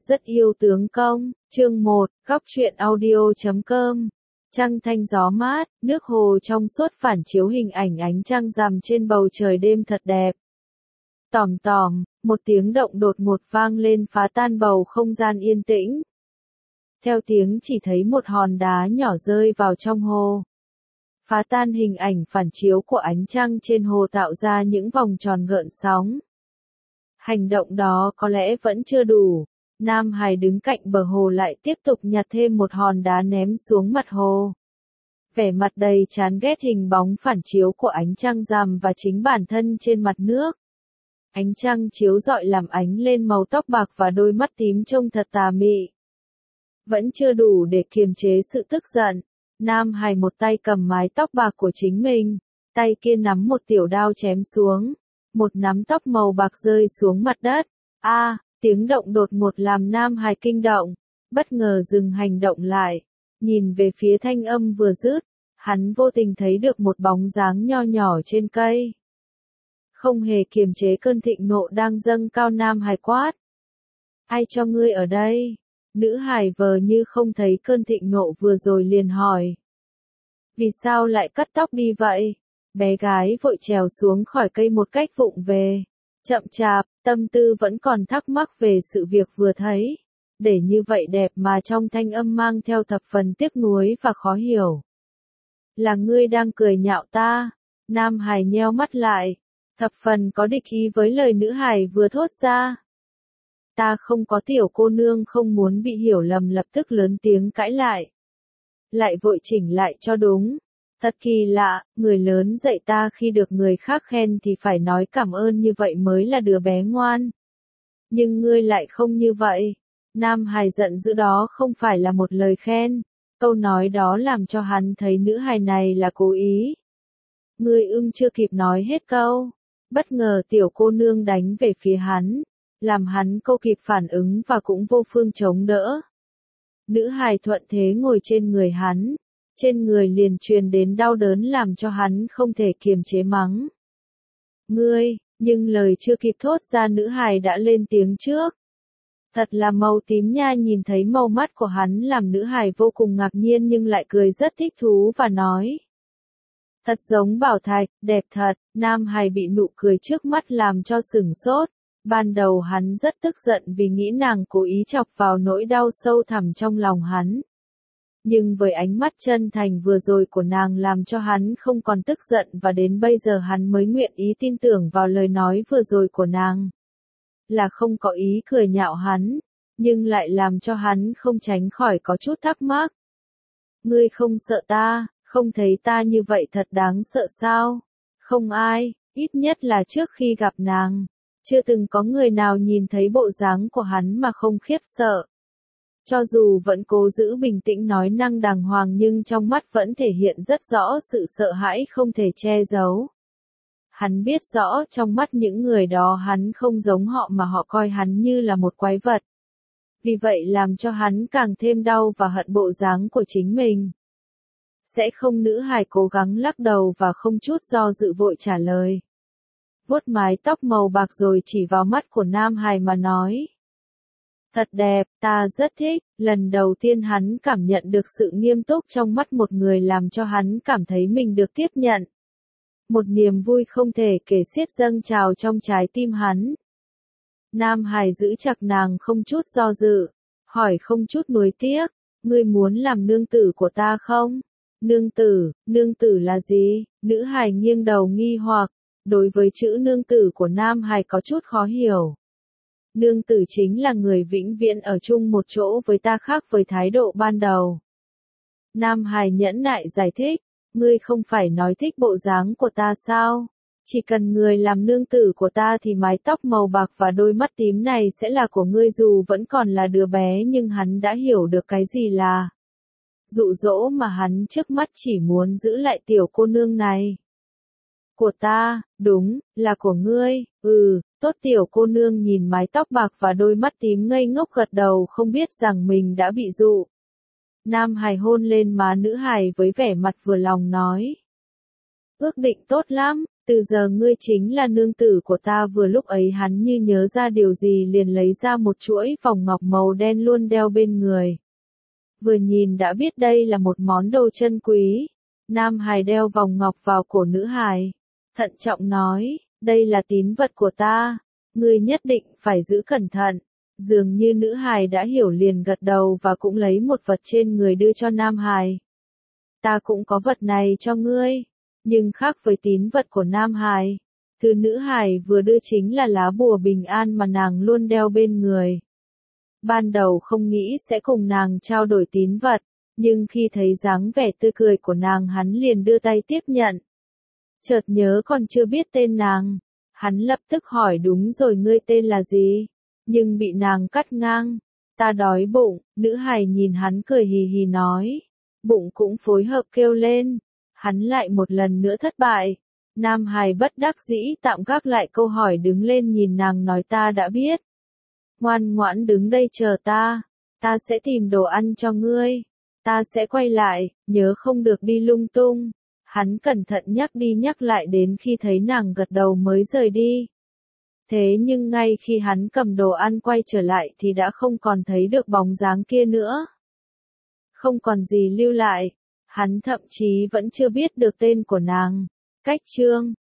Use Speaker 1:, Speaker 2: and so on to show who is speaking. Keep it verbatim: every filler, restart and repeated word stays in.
Speaker 1: Rất yêu tướng công, chương một, góc truyện audio chấm com. Trăng thanh gió mát, nước hồ trong suốt phản chiếu hình ảnh ánh trăng rằm trên bầu trời đêm thật đẹp. Tòm tòm, một tiếng động đột ngột vang lên phá tan bầu không gian yên tĩnh. Theo tiếng chỉ thấy một hòn đá nhỏ rơi vào trong hồ. Phá tan hình ảnh phản chiếu của ánh trăng trên hồ tạo ra những vòng tròn gợn sóng. Hành động đó có lẽ vẫn chưa đủ. Nam Hải đứng cạnh bờ hồ lại tiếp tục nhặt thêm một hòn đá ném xuống mặt hồ. Vẻ mặt đầy chán ghét hình bóng phản chiếu của ánh trăng rằm và chính bản thân trên mặt nước. Ánh trăng chiếu rọi làm ánh lên màu tóc bạc và đôi mắt tím trông thật tà mị. Vẫn chưa đủ để kiềm chế sự tức giận. Nam Hải một tay cầm mái tóc bạc của chính mình, tay kia nắm một tiểu đao chém xuống. Một nắm tóc màu bạc rơi xuống mặt đất. A, à, tiếng động đột ngột làm Nam Hải kinh động, bất ngờ dừng hành động lại, nhìn về phía thanh âm vừa dứt, hắn vô tình thấy được một bóng dáng nho nhỏ trên cây. Không hề kiềm chế cơn thịnh nộ đang dâng cao, Nam Hải quát. Ai cho ngươi ở đây? Nữ hải vờ như không thấy cơn thịnh nộ vừa rồi liền hỏi. Vì sao lại cắt tóc đi vậy? Bé gái vội trèo xuống khỏi cây một cách vụng về. Chậm chạp, tâm tư vẫn còn thắc mắc về sự việc vừa thấy. Để như vậy đẹp mà trong thanh âm mang theo thập phần tiếc nuối và khó hiểu. Là ngươi đang cười nhạo ta? Nam Hải nheo mắt lại. Thập phần có địch ý với lời nữ hải vừa thốt ra. Ta không có, tiểu cô nương không muốn bị hiểu lầm lập tức lớn tiếng cãi lại. Lại vội chỉnh lại cho đúng. Thật kỳ lạ, người lớn dạy ta khi được người khác khen thì phải nói cảm ơn như vậy mới là đứa bé ngoan. Nhưng ngươi lại không như vậy. Nam Hải giận dữ, đó không phải là một lời khen. Câu nói đó làm cho hắn thấy nữ hài này là cố ý. Ngươi ưng chưa kịp nói hết câu. Bất ngờ tiểu cô nương đánh về phía hắn. Làm hắn câu kịp phản ứng và cũng vô phương chống đỡ. Nữ hài thuận thế ngồi trên người hắn. Trên người liền truyền đến đau đớn làm cho hắn không thể kiềm chế mắng. Ngươi, nhưng lời chưa kịp thốt ra nữ hài đã lên tiếng trước. Thật là màu tím nha. Nhìn thấy màu mắt của hắn làm nữ hài vô cùng ngạc nhiên nhưng lại cười rất thích thú và nói. Thật giống bảo thạch, đẹp thật. Nam hài bị nụ cười trước mắt làm cho sửng sốt. Ban đầu hắn rất tức giận vì nghĩ nàng cố ý chọc vào nỗi đau sâu thẳm trong lòng hắn. Nhưng với ánh mắt chân thành vừa rồi của nàng làm cho hắn không còn tức giận và đến bây giờ hắn mới nguyện ý tin tưởng vào lời nói vừa rồi của nàng. Là không có ý cười nhạo hắn, nhưng lại làm cho hắn không tránh khỏi có chút thắc mắc. Ngươi không sợ ta, không thấy ta như vậy thật đáng sợ sao? Không ai, ít nhất là trước khi gặp nàng, chưa từng có người nào nhìn thấy bộ dáng của hắn mà không khiếp sợ. Cho dù vẫn cố giữ bình tĩnh nói năng đàng hoàng nhưng trong mắt vẫn thể hiện rất rõ sự sợ hãi không thể che giấu. Hắn biết rõ trong mắt những người đó hắn không giống họ mà họ coi hắn như là một quái vật. Vì vậy làm cho hắn càng thêm đau và hận bộ dáng của chính mình. Sẽ không, nữ hài cố gắng lắc đầu và không chút do dự vội trả lời. Vuốt mái tóc màu bạc rồi chỉ vào mắt của Nam Hải mà nói. Thật đẹp, ta rất thích. Lần đầu tiên hắn cảm nhận được sự nghiêm túc trong mắt một người làm cho hắn cảm thấy mình được tiếp nhận. Một niềm vui không thể kể xiết dâng trào trong trái tim hắn. Nam Hải giữ chặt nàng không chút do dự, hỏi không chút nuối tiếc, ngươi muốn làm nương tử của ta không? Nương tử, nương tử là gì? Nữ Hải nghiêng đầu nghi hoặc, đối với chữ nương tử của Nam Hải có chút khó hiểu. Nương tử chính là người vĩnh viễn ở chung một chỗ với ta, khác với thái độ ban đầu. Nam Hải nhẫn nại giải thích, ngươi không phải nói thích bộ dáng của ta sao? Chỉ cần người làm nương tử của ta thì mái tóc màu bạc và đôi mắt tím này sẽ là của ngươi. Dù vẫn còn là đứa bé nhưng hắn đã hiểu được cái gì là dụ dỗ mà hắn trước mắt chỉ muốn giữ lại tiểu cô nương này. Của ta, đúng, là của ngươi, ừ, tốt. Tiểu cô nương nhìn mái tóc bạc và đôi mắt tím ngây ngốc gật đầu không biết rằng mình đã bị dụ. Nam Hải hôn lên má nữ hài với vẻ mặt vừa lòng nói. Ước định tốt lắm, Từ giờ ngươi chính là nương tử của ta. Vừa lúc ấy hắn như nhớ ra điều gì liền lấy ra một chuỗi vòng ngọc màu đen luôn đeo bên người. Vừa nhìn đã biết đây là một món đồ chân quý. Nam hài đeo vòng ngọc vào cổ nữ hài. Thận trọng nói, đây là tín vật của ta. Ngươi nhất định phải giữ cẩn thận. Dường như nữ hài đã hiểu liền gật đầu và cũng lấy một vật trên người đưa cho nam hài. Ta cũng có vật này cho ngươi. Nhưng khác với tín vật của nam hài. Thứ nữ hài vừa đưa chính là lá bùa bình an mà nàng luôn đeo bên người. Ban đầu không nghĩ sẽ cùng nàng trao đổi tín vật. Nhưng khi thấy dáng vẻ tươi cười của nàng hắn liền đưa tay tiếp nhận. Chợt nhớ còn chưa biết tên nàng. Hắn lập tức hỏi đúng rồi ngươi tên là gì? Nhưng bị nàng cắt ngang. Ta đói bụng, nữ hài nhìn hắn cười hì hì nói. Bụng cũng phối hợp kêu lên. Hắn lại một lần nữa thất bại. Nam hài bất đắc dĩ tạm gác lại câu hỏi đứng lên nhìn nàng nói ta đã biết. Ngoan ngoãn đứng đây chờ ta. Ta sẽ tìm đồ ăn cho ngươi. Ta sẽ quay lại, nhớ không được đi lung tung. Hắn cẩn thận nhắc đi nhắc lại đến khi thấy nàng gật đầu mới rời đi. Thế nhưng ngay khi hắn cầm đồ ăn quay trở lại thì đã không còn thấy được bóng dáng kia nữa. Không còn gì lưu lại. Hắn thậm chí vẫn chưa biết được tên của nàng. Cách chương